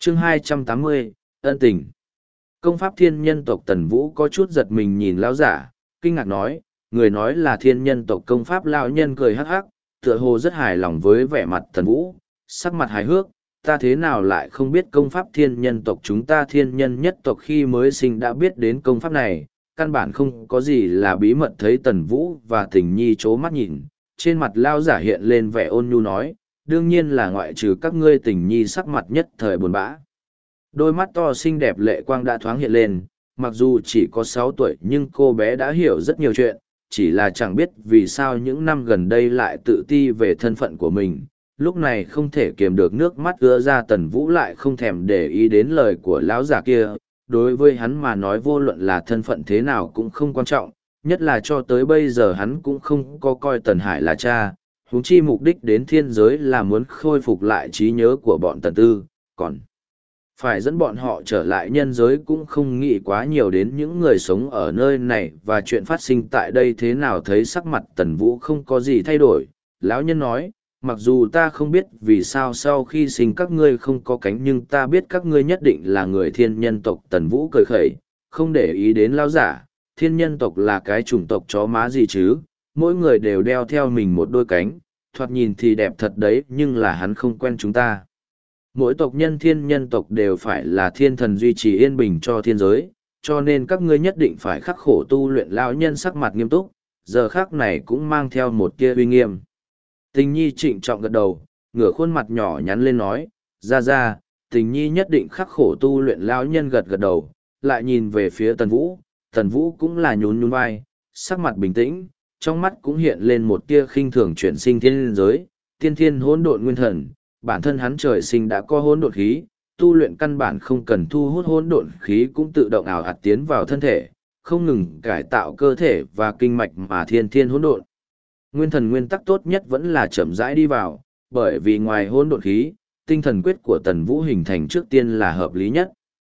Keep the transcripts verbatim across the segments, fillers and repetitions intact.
chương hai trăm tám mươi, ân tình. Công pháp thiên nhân tộc Tần Vũ có chút giật mình nhìn lão giả, kinh ngạc nói, người nói là thiên nhân tộc công pháp lão nhân cười hắc hắc, tựa hồ rất hài lòng với vẻ mặt Tần Vũ, sắc mặt hài hước, ta thế nào lại không biết công pháp thiên nhân tộc chúng ta thiên nhân nhất tộc khi mới sinh đã biết đến công pháp này, căn bản không có gì là bí mật. Thấy Tần Vũ và Tình Nhi chố mắt nhìn, trên mặt lão giả hiện lên vẻ ôn nhu nói, đương nhiên là ngoại trừ các ngươi. Tình Nhi sắc mặt nhất thời buồn bã. Đôi mắt to xinh đẹp lệ quang đã thoáng hiện lên, mặc dù chỉ có sáu tuổi nhưng cô bé đã hiểu rất nhiều chuyện, chỉ là chẳng biết vì sao những năm gần đây lại tự ti về thân phận của mình. Lúc này không thể kiềm được nước mắt ứa ra. Tần Vũ lại không thèm để ý đến lời của lão già kia, đối với hắn mà nói vô luận là thân phận thế nào cũng không quan trọng, nhất là cho tới bây giờ hắn cũng không có coi Tần Hải là cha, huống chi mục đích đến thiên giới là muốn khôi phục lại trí nhớ của bọn Tần Tư, còn phải dẫn bọn họ trở lại nhân giới cũng không nghĩ quá nhiều đến những người sống ở nơi này và chuyện phát sinh tại đây thế nào. Thấy sắc mặt Tần Vũ không có gì thay đổi, lão nhân nói, mặc dù ta không biết vì sao sau khi sinh các ngươi không có cánh nhưng ta biết các ngươi nhất định là người thiên nhân tộc. Tần Vũ cười khẩy, không để ý đến lão giả, thiên nhân tộc là cái chủng tộc chó má gì chứ, mỗi người đều đeo theo mình một đôi cánh, thoạt nhìn thì đẹp thật đấy nhưng là hắn không quen chúng ta. Mỗi tộc nhân thiên nhân tộc đều phải là thiên thần duy trì yên bình cho thiên giới, cho nên các ngươi nhất định phải khắc khổ tu luyện. Lão nhân sắc mặt nghiêm túc, giờ khắc này cũng mang theo một tia uy nghiêm. Tình Nhi trịnh trọng gật đầu, ngửa khuôn mặt nhỏ nhắn lên nói, ra ra, Tình Nhi nhất định khắc khổ tu luyện. Lão nhân gật gật đầu, lại nhìn về phía Tần Vũ, Tần Vũ cũng là nhún nhún vai, sắc mặt bình tĩnh, trong mắt cũng hiện lên một tia khinh thường chuyển sinh thiên giới, tiên thiên hỗn độn nguyên thần. Bản thân hắn trời sinh đã có hỗn độn khí, tu luyện căn bản không cần thu hút hỗn độn khí cũng tự động ảo ạt tiến vào thân thể, không ngừng cải tạo cơ thể và kinh mạch mà thiên thiên hỗn độn. Nguyên thần nguyên tắc tốt nhất vẫn là chậm rãi đi vào, bởi vì ngoài hỗn độn khí, tinh thần quyết của Tần Vũ hình thành trước tiên là hợp lý nhất.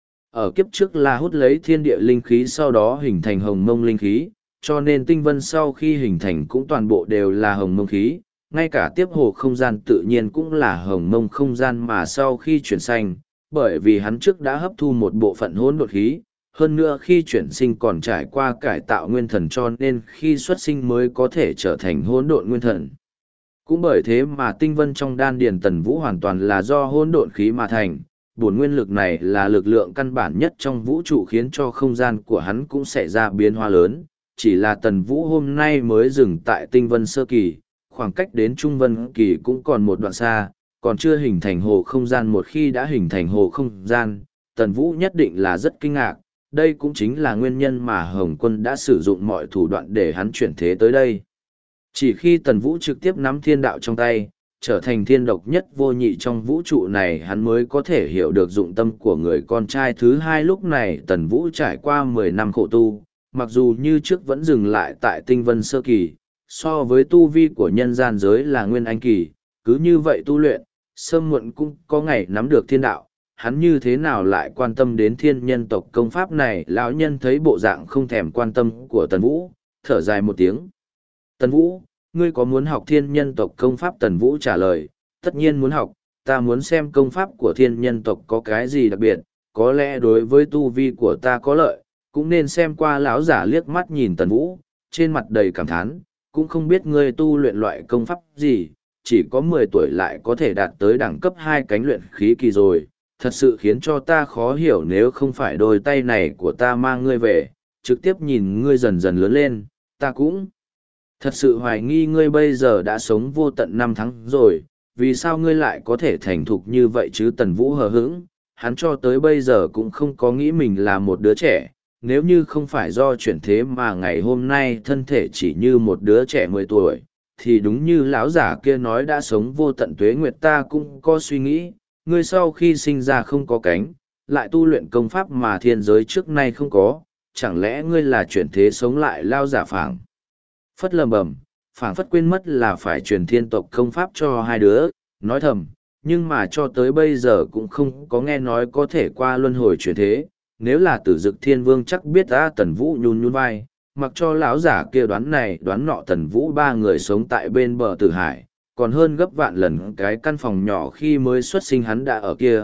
Ở kiếp trước là hút lấy thiên địa linh khí sau đó hình thành hồng mông linh khí, cho nên tinh vân sau khi hình thành cũng toàn bộ đều là hồng mông khí. Ngay cả tiếp hồ không gian tự nhiên cũng là hồng mông không gian mà sau khi chuyển sinh, bởi vì hắn trước đã hấp thu một bộ phận hỗn độn khí, hơn nữa khi chuyển sinh còn trải qua cải tạo nguyên thần cho nên khi xuất sinh mới có thể trở thành hỗn độn nguyên thần. Cũng bởi thế mà tinh vân trong đan điền Tần Vũ hoàn toàn là do hỗn độn khí mà thành, bổn nguyên lực này là lực lượng căn bản nhất trong vũ trụ khiến cho không gian của hắn cũng xảy ra biến hóa lớn, chỉ là Tần Vũ hôm nay mới dừng tại tinh vân sơ kỳ. Khoảng cách đến Trung Vân Kỳ cũng còn một đoạn xa, còn chưa hình thành hồ không gian. Một khi đã hình thành hồ không gian, Tần Vũ nhất định là rất kinh ngạc, đây cũng chính là nguyên nhân mà Hồng Quân đã sử dụng mọi thủ đoạn để hắn chuyển thế tới đây. Chỉ khi Tần Vũ trực tiếp nắm thiên đạo trong tay, trở thành thiên độc nhất vô nhị trong vũ trụ này hắn mới có thể hiểu được dụng tâm của người con trai thứ hai. Lúc này Tần Vũ trải qua mười năm khổ tu, mặc dù như trước vẫn dừng lại tại tinh vân sơ kỳ, so với tu vi của nhân gian giới là nguyên anh kỳ, cứ như vậy tu luyện, sớm muộn cũng có ngày nắm được thiên đạo, hắn như thế nào lại quan tâm đến thiên nhân tộc công pháp này. Lão nhân thấy bộ dạng không thèm quan tâm của Tần Vũ, thở dài một tiếng. Tần Vũ, ngươi có muốn học thiên nhân tộc công pháp? Tần Vũ trả lời, tất nhiên muốn học, ta muốn xem công pháp của thiên nhân tộc có cái gì đặc biệt, có lẽ đối với tu vi của ta có lợi, cũng nên xem qua. Lão giả liếc mắt nhìn Tần Vũ, trên mặt đầy cảm thán, cũng không biết ngươi tu luyện loại công pháp gì, chỉ có mười tuổi lại có thể đạt tới đẳng cấp hai cánh luyện khí kỳ rồi, thật sự khiến cho ta khó hiểu. Nếu không phải đôi tay này của ta mang ngươi về, trực tiếp nhìn ngươi dần dần lớn lên, ta cũng thật sự hoài nghi ngươi bây giờ đã sống vô tận năm tháng rồi, vì sao ngươi lại có thể thành thục như vậy chứ? Tần Vũ hờ hững, hắn cho tới bây giờ cũng không có nghĩ mình là một đứa trẻ. Nếu như không phải do chuyển thế mà ngày hôm nay thân thể chỉ như một đứa trẻ mười tuổi, thì đúng như lão giả kia nói đã sống vô tận tuế nguyệt. Ta cũng có suy nghĩ, ngươi sau khi sinh ra không có cánh, lại tu luyện công pháp mà thiên giới trước nay không có, chẳng lẽ ngươi là chuyển thế sống lại? Lao giả phảng phất lầm bầm, phảng phất quên mất là phải truyền thiên tộc công pháp cho hai đứa, nói thầm, nhưng mà cho tới bây giờ cũng không có nghe nói có thể qua luân hồi chuyển thế. Nếu là Tử Dực Thiên Vương chắc biết ta. Tần Vũ nhún nhún vai, mặc cho lão giả kia đoán này đoán nọ. Tần Vũ ba người sống tại bên bờ Tử Hải, còn hơn gấp vạn lần cái căn phòng nhỏ khi mới xuất sinh hắn đã ở kia,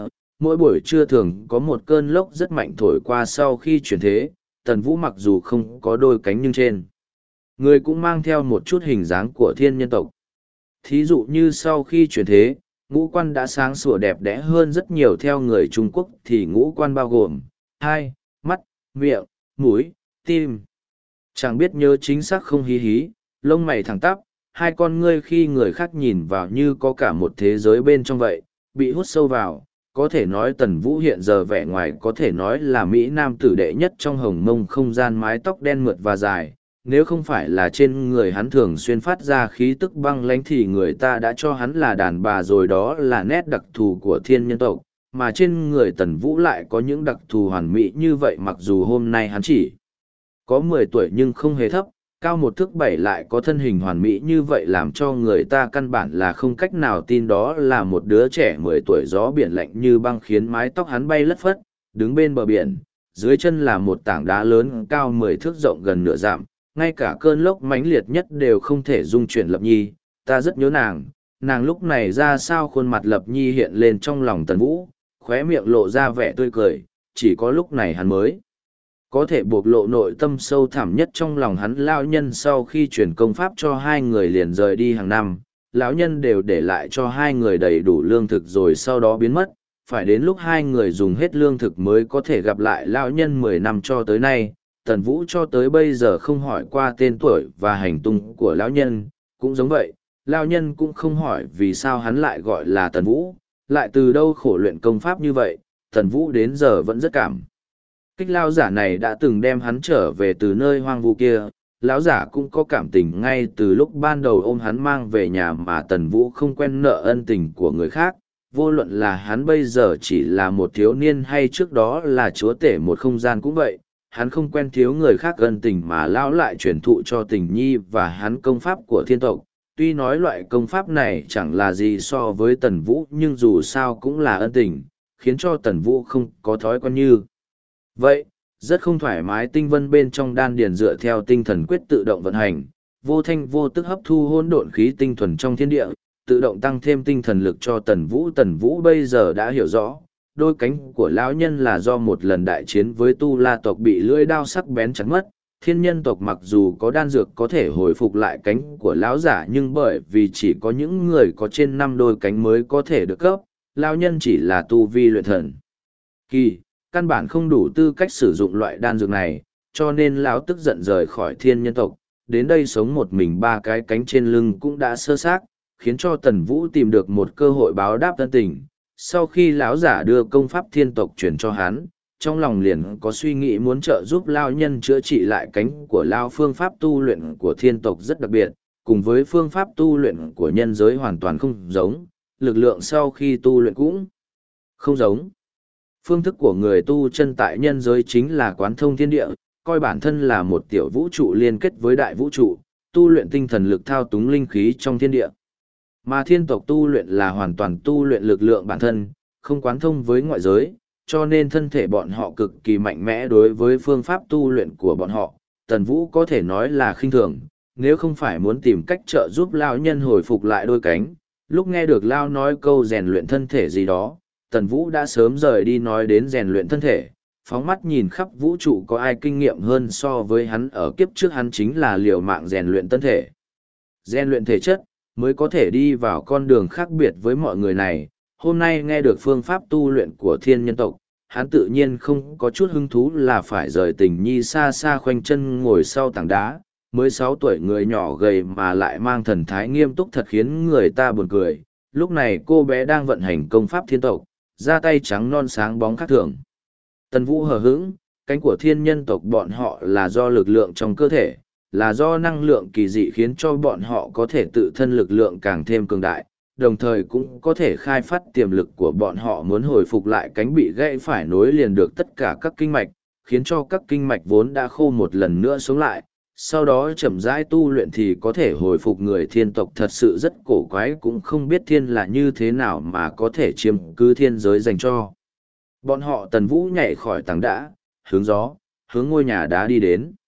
mỗi buổi trưa thường có một cơn lốc rất mạnh thổi qua sau khi chuyển thế, Tần Vũ mặc dù không có đôi cánh nhưng trên người cũng mang theo một chút hình dáng của thiên nhân tộc. Thí dụ như sau khi chuyển thế, ngũ quan đã sáng sủa đẹp đẽ hơn rất nhiều. Theo người Trung Quốc thì ngũ quan bao gồm hai, mắt, miệng, mũi, tim. Chẳng biết nhớ chính xác không hí hí, lông mày thẳng tắp, hai con ngươi khi người khác nhìn vào như có cả một thế giới bên trong vậy, bị hút sâu vào. Có thể nói Tần Vũ hiện giờ vẻ ngoài có thể nói là Mỹ Nam tử đệ nhất trong hồng mông không gian, mái tóc đen mượt và dài. Nếu không phải là trên người hắn thường xuyên phát ra khí tức băng lãnh thì người ta đã cho hắn là đàn bà rồi, đó là nét đặc thù của thiên nhân tộc, mà trên người Tần Vũ lại có những đặc thù hoàn mỹ như vậy. Mặc dù hôm nay hắn chỉ có mười tuổi nhưng không hề thấp, cao một thước bảy lại có thân hình hoàn mỹ như vậy làm cho người ta căn bản là không cách nào tin đó là một đứa trẻ mười tuổi. Gió biển lạnh như băng khiến mái tóc hắn bay lất phất, đứng bên bờ biển, dưới chân là một tảng đá lớn cao mười thước rộng gần nửa dặm, ngay cả cơn lốc mãnh liệt nhất đều không thể dung chuyển Lập Nhi. Ta rất nhớ nàng, nàng lúc này ra sao? Khuôn mặt Lập Nhi hiện lên trong lòng Tần Vũ, khóe miệng lộ ra vẻ tươi cười, chỉ có lúc này hắn mới có thể bộc lộ nội tâm sâu thẳm nhất trong lòng hắn. Lão nhân sau khi truyền công pháp cho hai người liền rời đi hàng năm, lão nhân đều để lại cho hai người đầy đủ lương thực rồi sau đó biến mất, phải đến lúc hai người dùng hết lương thực mới có thể gặp lại lão nhân. Mười năm cho tới nay, Tần Vũ cho tới bây giờ không hỏi qua tên tuổi và hành tung của lão nhân, cũng giống vậy, lão nhân cũng không hỏi vì sao hắn lại gọi là Tần Vũ, lại từ đâu khổ luyện công pháp như vậy. Tần Vũ đến giờ vẫn rất cảm kích lão giả này đã từng đem hắn trở về từ nơi hoang vu kia. Lão giả cũng có cảm tình ngay từ lúc ban đầu ôm hắn mang về nhà, mà Tần Vũ không quen nợ ân tình của người khác. Vô luận là hắn bây giờ chỉ là một thiếu niên hay trước đó là chúa tể một không gian cũng vậy, hắn không quen thiếu người khác ân tình mà lão lại truyền thụ cho Tình Nhi và hắn công pháp của thiên tộc. Tuy nói loại công pháp này chẳng là gì so với Tần Vũ nhưng dù sao cũng là ân tình, khiến cho Tần Vũ không có thói quen như vậy, rất không thoải mái. Tinh vân bên trong đan điền dựa theo tinh thần quyết tự động vận hành, vô thanh vô tức hấp thu hỗn độn khí tinh thuần trong thiên địa, tự động tăng thêm tinh thần lực cho Tần Vũ. Tần Vũ bây giờ đã hiểu rõ, đôi cánh của lão nhân là do một lần đại chiến với Tu La tộc bị lưỡi đao sắc bén chặt mất. Thiên nhân tộc mặc dù có đan dược có thể hồi phục lại cánh của lão giả nhưng bởi vì chỉ có những người có trên năm đôi cánh mới có thể được cấp, lão nhân chỉ là tu vi luyện thần kỳ, căn bản không đủ tư cách sử dụng loại đan dược này, cho nên lão tức giận rời khỏi thiên nhân tộc, đến đây sống một mình. Ba cái cánh trên lưng cũng đã sơ xác, khiến cho Tần Vũ tìm được một cơ hội báo đáp ân tình. Sau khi lão giả đưa công pháp thiên tộc truyền cho hắn, trong lòng liền có suy nghĩ muốn trợ giúp lão nhân chữa trị lại cánh của lão. Phương pháp tu luyện của thiên tộc rất đặc biệt, cùng với phương pháp tu luyện của nhân giới hoàn toàn không giống, lực lượng sau khi tu luyện cũng không giống. Phương thức của người tu chân tại nhân giới chính là quán thông thiên địa, coi bản thân là một tiểu vũ trụ liên kết với đại vũ trụ, tu luyện tinh thần lực thao túng linh khí trong thiên địa. Mà thiên tộc tu luyện là hoàn toàn tu luyện lực lượng bản thân, không quán thông với ngoại giới, cho nên thân thể bọn họ cực kỳ mạnh mẽ. Đối với phương pháp tu luyện của bọn họ, Tần Vũ có thể nói là khinh thường, nếu không phải muốn tìm cách trợ giúp lão nhân hồi phục lại đôi cánh. Lúc nghe được lão nói câu rèn luyện thân thể gì đó, Tần Vũ đã sớm rời đi nói đến rèn luyện thân thể, phóng mắt nhìn khắp vũ trụ có ai kinh nghiệm hơn so với hắn. Ở kiếp trước hắn chính là liều mạng rèn luyện thân thể, rèn luyện thể chất, mới có thể đi vào con đường khác biệt với mọi người này. Hôm nay nghe được phương pháp tu luyện của thiên nhân tộc, hắn tự nhiên không có chút hứng thú là phải rời Tình Nhi xa xa khoanh chân ngồi sau tảng đá. Mới sáu tuổi người nhỏ gầy mà lại mang thần thái nghiêm túc thật khiến người ta buồn cười. Lúc này cô bé đang vận hành công pháp thiên tộc, da tay trắng non sáng bóng khác thường. Tần Vũ hờ hững, cánh của thiên nhân tộc bọn họ là do lực lượng trong cơ thể, là do năng lượng kỳ dị khiến cho bọn họ có thể tự thân lực lượng càng thêm cường đại, đồng thời cũng có thể khai phát tiềm lực của bọn họ. Muốn hồi phục lại cánh bị gãy phải nối liền được tất cả các kinh mạch, khiến cho các kinh mạch vốn đã khô một lần nữa sống lại, sau đó chậm rãi tu luyện thì có thể hồi phục. Người thiên tộc thật sự rất cổ quái, cũng không biết thiên là như thế nào mà có thể chiếm cứ thiên giới dành cho bọn họ. Tần Vũ nhảy khỏi tảng đá, hướng gió, hướng ngôi nhà đá đi đến.